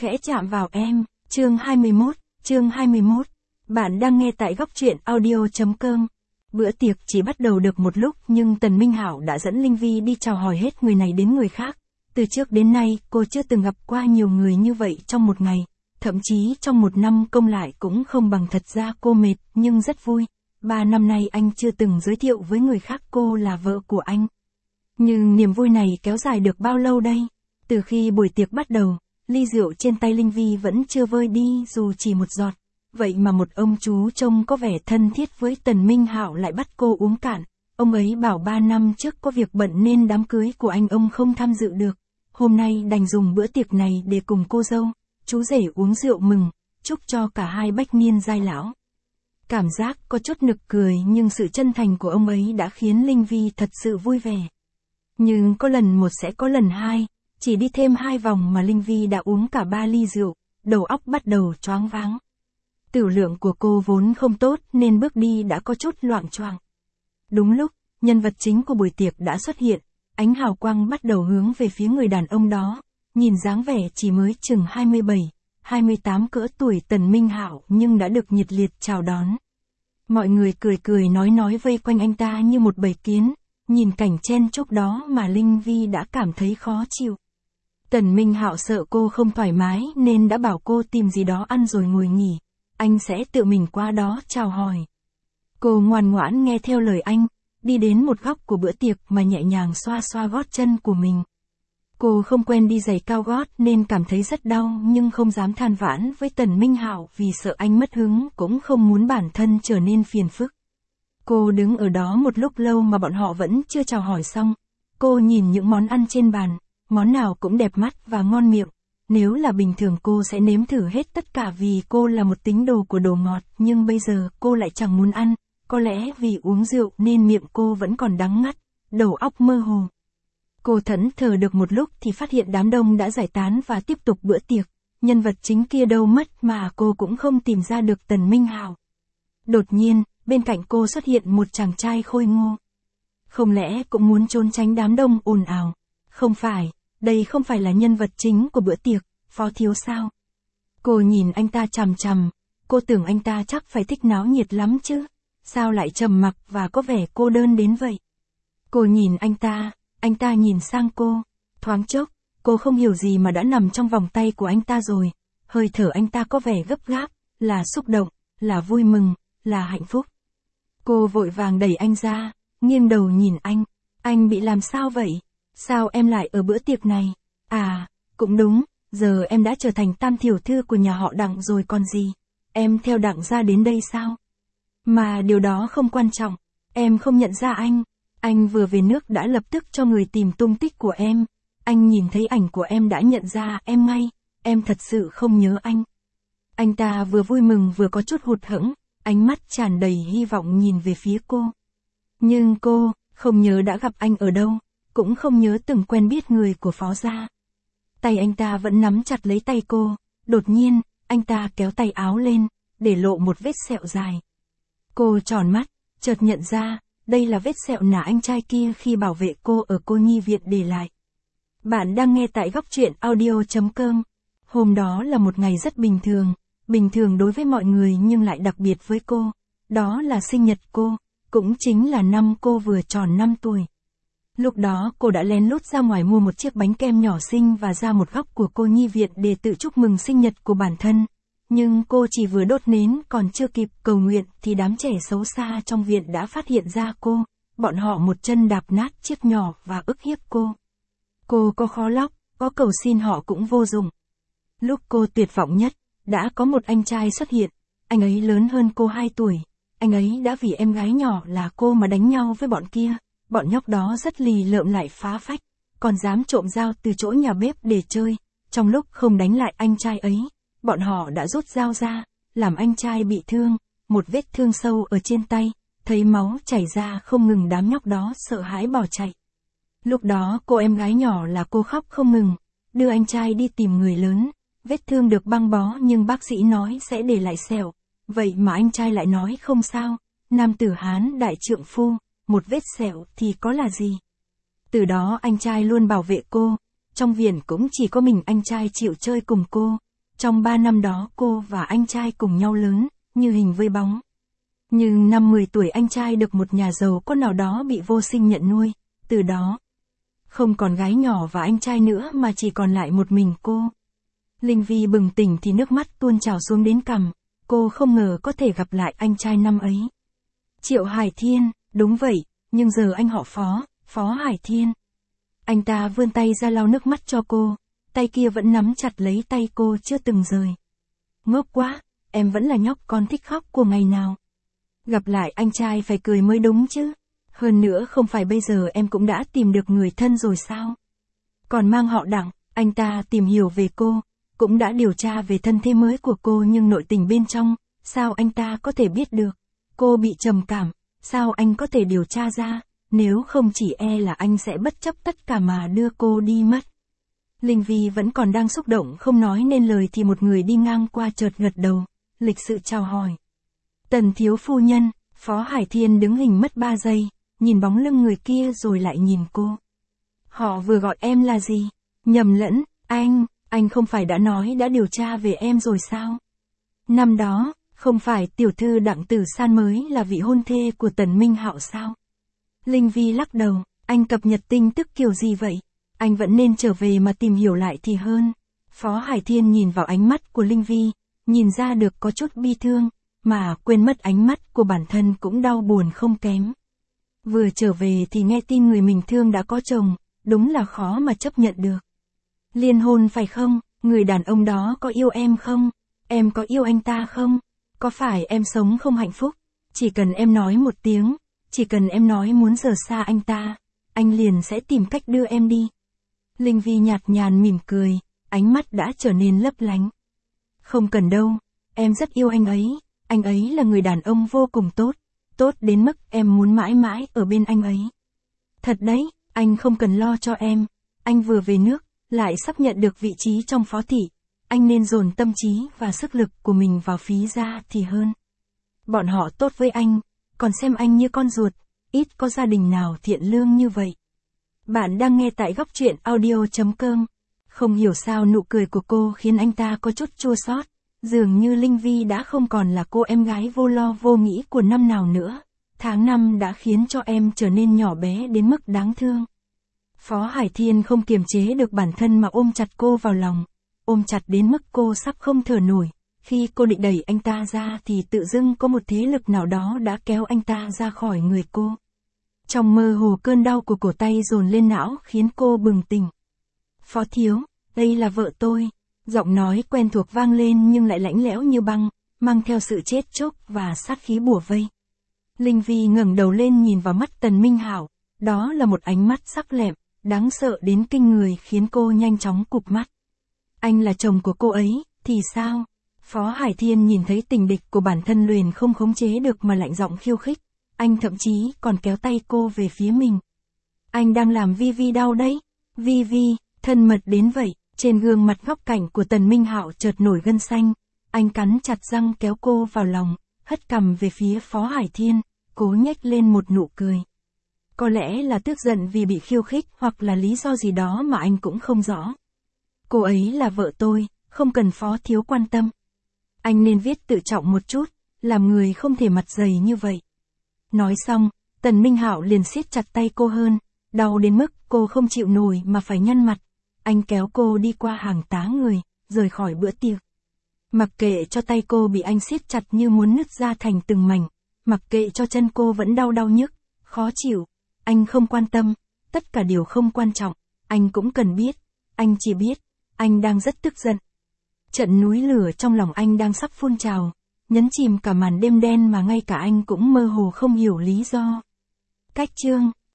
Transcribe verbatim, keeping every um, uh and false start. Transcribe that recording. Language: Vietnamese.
khẽ chạm vào em, chương hai mươi mốt, chương hai mươi mốt. Bạn đang nghe tại góc truyện audio chấm com. Bữa tiệc chỉ bắt đầu được một lúc nhưng Tần Minh Hạo đã dẫn Linh Vi đi chào hỏi hết người này đến người khác. Từ trước đến nay cô chưa từng gặp qua nhiều người như vậy trong một ngày. Thậm chí trong một năm công lại cũng không bằng. Thật ra cô mệt nhưng rất vui. Ba năm nay anh chưa từng giới thiệu với người khác cô là vợ của anh. Nhưng niềm vui này kéo dài được bao lâu đây? Từ khi buổi tiệc bắt đầu, ly rượu trên tay Linh Vi vẫn chưa vơi đi dù chỉ một giọt. Vậy mà một ông chú trông có vẻ thân thiết với Tần Minh Hạo lại bắt cô uống cạn. Ông ấy bảo ba năm trước có việc bận nên đám cưới của anh ông không tham dự được. Hôm nay đành dùng bữa tiệc này để cùng cô dâu, chú rể uống rượu mừng, chúc cho cả hai bách niên giai lão. Cảm giác có chút nực cười nhưng sự chân thành của ông ấy đã khiến Linh Vi thật sự vui vẻ. Nhưng có lần một sẽ có lần hai, chỉ đi thêm hai vòng mà Linh Vi đã uống cả ba ly rượu, đầu óc bắt đầu choáng váng. Tửu lượng của cô vốn không tốt nên bước đi đã có chút loạng choạng. Đúng lúc, nhân vật chính của buổi tiệc đã xuất hiện, ánh hào quang bắt đầu hướng về phía người đàn ông đó, nhìn dáng vẻ chỉ mới chừng hai mươi bảy, hai mươi tám cỡ tuổi Tần Minh Hạo nhưng đã được nhiệt liệt chào đón. Mọi người cười cười nói nói vây quanh anh ta như một bầy kiến, nhìn cảnh chen chúc đó mà Linh Vi đã cảm thấy khó chịu. Tần Minh Hạo sợ cô không thoải mái nên đã bảo cô tìm gì đó ăn rồi ngồi nghỉ, anh sẽ tự mình qua đó chào hỏi. Cô ngoan ngoãn nghe theo lời anh, đi đến một góc của bữa tiệc mà nhẹ nhàng xoa xoa gót chân của mình. Cô không quen đi giày cao gót nên cảm thấy rất đau nhưng không dám than vãn với Tần Minh Hạo vì sợ anh mất hứng cũng không muốn bản thân trở nên phiền phức. Cô đứng ở đó một lúc lâu mà bọn họ vẫn chưa chào hỏi xong. Cô nhìn những món ăn trên bàn, món nào cũng đẹp mắt và ngon miệng. Nếu là bình thường cô sẽ nếm thử hết tất cả vì cô là một tín đồ của đồ ngọt, nhưng bây giờ cô lại chẳng muốn ăn. Có lẽ vì uống rượu nên miệng cô vẫn còn đắng ngắt, đầu óc mơ hồ. Cô thẫn thờ được một lúc thì phát hiện đám đông đã giải tán và tiếp tục bữa tiệc. Nhân vật chính kia đâu mất mà cô cũng không tìm ra được Tần Minh Hạo. Đột nhiên, bên cạnh cô xuất hiện một chàng trai khôi ngô. Không lẽ cũng muốn trốn tránh đám đông ồn ào? Không phải, đây không phải là nhân vật chính của bữa tiệc, Phó Thiếu sao? Cô nhìn anh ta chằm chằm, cô tưởng anh ta chắc phải thích náo nhiệt lắm chứ, sao lại trầm mặc và có vẻ cô đơn đến vậy? Cô nhìn anh ta, anh ta nhìn sang cô, thoáng chốc, cô không hiểu gì mà đã nằm trong vòng tay của anh ta rồi, hơi thở anh ta có vẻ gấp gáp, là xúc động, là vui mừng, là hạnh phúc. Cô vội vàng đẩy anh ra, nghiêng đầu nhìn anh, anh bị làm sao vậy? Sao em lại ở bữa tiệc này? À, cũng đúng, giờ em đã trở thành tam tiểu thư của nhà họ Đặng rồi còn gì? Em theo Đặng ra đến đây sao? Mà điều đó không quan trọng, em không nhận ra anh. Anh vừa về nước đã lập tức cho người tìm tung tích của em. Anh nhìn thấy ảnh của em đã nhận ra em ngay, em thật sự không nhớ anh. Anh ta vừa vui mừng vừa có chút hụt hẫng, ánh mắt tràn đầy hy vọng nhìn về phía cô. Nhưng cô, không nhớ đã gặp anh ở đâu, cũng không nhớ từng quen biết người của Phó gia. Tay anh ta vẫn nắm chặt lấy tay cô, đột nhiên, anh ta kéo tay áo lên, để lộ một vết sẹo dài. Cô tròn mắt, chợt nhận ra, đây là vết sẹo nà anh trai kia khi bảo vệ cô ở cô nhi viện để lại. Bạn đang nghe tại góc truyện audio chấm com. Hôm đó là một ngày rất bình thường, bình thường đối với mọi người nhưng lại đặc biệt với cô. Đó là sinh nhật cô, cũng chính là năm cô vừa tròn năm tuổi. Lúc đó cô đã lén lút ra ngoài mua một chiếc bánh kem nhỏ xinh và ra một góc của cô nhi viện để tự chúc mừng sinh nhật của bản thân. Nhưng cô chỉ vừa đốt nến còn chưa kịp cầu nguyện thì đám trẻ xấu xa trong viện đã phát hiện ra cô, bọn họ một chân đạp nát chiếc nhỏ và ức hiếp cô. Cô có khó lóc, có cầu xin họ cũng vô dụng. Lúc cô tuyệt vọng nhất, đã có một anh trai xuất hiện, anh ấy lớn hơn cô hai tuổi, anh ấy đã vì em gái nhỏ là cô mà đánh nhau với bọn kia, bọn nhóc đó rất lì lợm lại phá phách, còn dám trộm dao từ chỗ nhà bếp để chơi, trong lúc không đánh lại anh trai ấy. Bọn họ đã rút dao ra, làm anh trai bị thương, một vết thương sâu ở trên tay, thấy máu chảy ra không ngừng đám nhóc đó sợ hãi bỏ chạy. Lúc đó cô em gái nhỏ là cô khóc không ngừng, đưa anh trai đi tìm người lớn, vết thương được băng bó nhưng bác sĩ nói sẽ để lại sẹo, vậy mà anh trai lại nói không sao, nam tử Hán đại trượng phu, một vết sẹo thì có là gì. Từ đó anh trai luôn bảo vệ cô, trong viện cũng chỉ có mình anh trai chịu chơi cùng cô. Trong ba năm đó cô và anh trai cùng nhau lớn, như hình với bóng. Nhưng năm mười tuổi anh trai được một nhà giàu có nào đó bị vô sinh nhận nuôi, từ đó không còn gái nhỏ và anh trai nữa mà chỉ còn lại một mình cô. Linh Vi bừng tỉnh thì nước mắt tuôn trào xuống đến cằm, cô không ngờ có thể gặp lại anh trai năm ấy. Triệu Hải Thiên, đúng vậy, nhưng giờ anh họ Phó, Phó Hải Thiên. Anh ta vươn tay ra lau nước mắt cho cô, tay kia vẫn nắm chặt lấy tay cô chưa từng rời. Ngốc quá, em vẫn là nhóc con thích khóc của ngày nào. Gặp lại anh trai phải cười mới đúng chứ. Hơn nữa không phải bây giờ em cũng đã tìm được người thân rồi sao? Còn mang họ Đặng, anh ta tìm hiểu về cô, cũng đã điều tra về thân thế mới của cô nhưng nội tình bên trong, sao anh ta có thể biết được? Cô bị trầm cảm, sao anh có thể điều tra ra, nếu không chỉ e là anh sẽ bất chấp tất cả mà đưa cô đi mất. Linh Vi vẫn còn đang xúc động không nói nên lời thì một người đi ngang qua chợt gật đầu, lịch sự chào hỏi. Tần thiếu phu nhân, Phó Hải Thiên đứng hình mất ba giây, nhìn bóng lưng người kia rồi lại nhìn cô. Họ vừa gọi em là gì? Nhầm lẫn, anh, anh không phải đã nói đã điều tra về em rồi sao? Năm đó, không phải tiểu thư Đặng Tử San mới là vị hôn thê của Tần Minh Hạo sao? Linh Vi lắc đầu, anh cập nhật tin tức kiểu gì vậy? Anh vẫn nên trở về mà tìm hiểu lại thì hơn. Phó Hải Thiên nhìn vào ánh mắt của Linh Vi, nhìn ra được có chút bi thương, mà quên mất ánh mắt của bản thân cũng đau buồn không kém. Vừa trở về thì nghe tin người mình thương đã có chồng, đúng là khó mà chấp nhận được. Liên hôn phải không? Người đàn ông đó có yêu em không? Em có yêu anh ta không? Có phải em sống không hạnh phúc? Chỉ cần em nói một tiếng, chỉ cần em nói muốn rời xa anh ta, anh liền sẽ tìm cách đưa em đi. Linh Vi nhạt nhàn mỉm cười, ánh mắt đã trở nên lấp lánh. Không cần đâu, em rất yêu anh ấy, anh ấy là người đàn ông vô cùng tốt, tốt đến mức em muốn mãi mãi ở bên anh ấy. Thật đấy, anh không cần lo cho em, anh vừa về nước, lại sắp nhận được vị trí trong phó thị, anh nên dồn tâm trí và sức lực của mình vào phí ra thì hơn. Bọn họ tốt với anh, còn xem anh như con ruột, ít có gia đình nào thiện lương như vậy. Bạn đang nghe tại góc truyện audio chấm com. Không hiểu sao nụ cười của cô khiến anh ta có chút chua xót, dường như Linh Vi đã không còn là cô em gái vô lo vô nghĩ của năm nào nữa. Tháng năm đã khiến cho em trở nên nhỏ bé đến mức đáng thương. Phó Hải Thiên không kiềm chế được bản thân mà ôm chặt cô vào lòng, ôm chặt đến mức cô sắp không thở nổi. Khi cô định đẩy anh ta ra thì tự dưng có một thế lực nào đó đã kéo anh ta ra khỏi người cô. Trong mơ hồ cơn đau của cổ tay dồn lên não khiến cô bừng tỉnh. Phó thiếu, đây là vợ tôi. Giọng nói quen thuộc vang lên nhưng lại lạnh lẽo như băng, mang theo sự chết chóc và sát khí bủa vây. Linh Vi ngẩng đầu lên nhìn vào mắt Tần Minh Hạo, đó là một ánh mắt sắc lẹm, đáng sợ đến kinh người khiến cô nhanh chóng cụp mắt. Anh là chồng của cô ấy, thì sao? Phó Hải Thiên nhìn thấy tình địch của bản thân liền không khống chế được mà lạnh giọng khiêu khích, anh thậm chí còn kéo tay cô về phía mình. Anh đang làm Vi Vi đau đấy. Vi Vi, thân mật đến vậy. Trên gương mặt góc cạnh của Tần Minh Hạo chợt nổi gân xanh, anh cắn chặt răng kéo cô vào lòng, hất cằm về phía Phó Hải Thiên, cố nhếch lên một nụ cười. Có lẽ là tức giận vì bị khiêu khích hoặc là lý do gì đó mà anh cũng không rõ. Cô ấy là vợ tôi, không cần Phó thiếu quan tâm. Anh nên viết tự trọng một chút, làm người không thể mặt dày như vậy. Nói xong, Tần Minh Hạo liền siết chặt tay cô hơn, đau đến mức cô không chịu nổi mà phải nhăn mặt. Anh kéo cô đi qua hàng tá người, rời khỏi bữa tiệc. Mặc kệ cho tay cô bị anh siết chặt như muốn nứt ra thành từng mảnh, mặc kệ cho chân cô vẫn đau đau nhức, khó chịu, anh không quan tâm, tất cả điều không quan trọng, anh cũng cần biết, anh chỉ biết, anh đang rất tức giận. Trận núi lửa trong lòng anh đang sắp phun trào, nhấn chìm cả màn đêm đen mà ngay cả anh cũng mơ hồ không hiểu lý do. Cách chương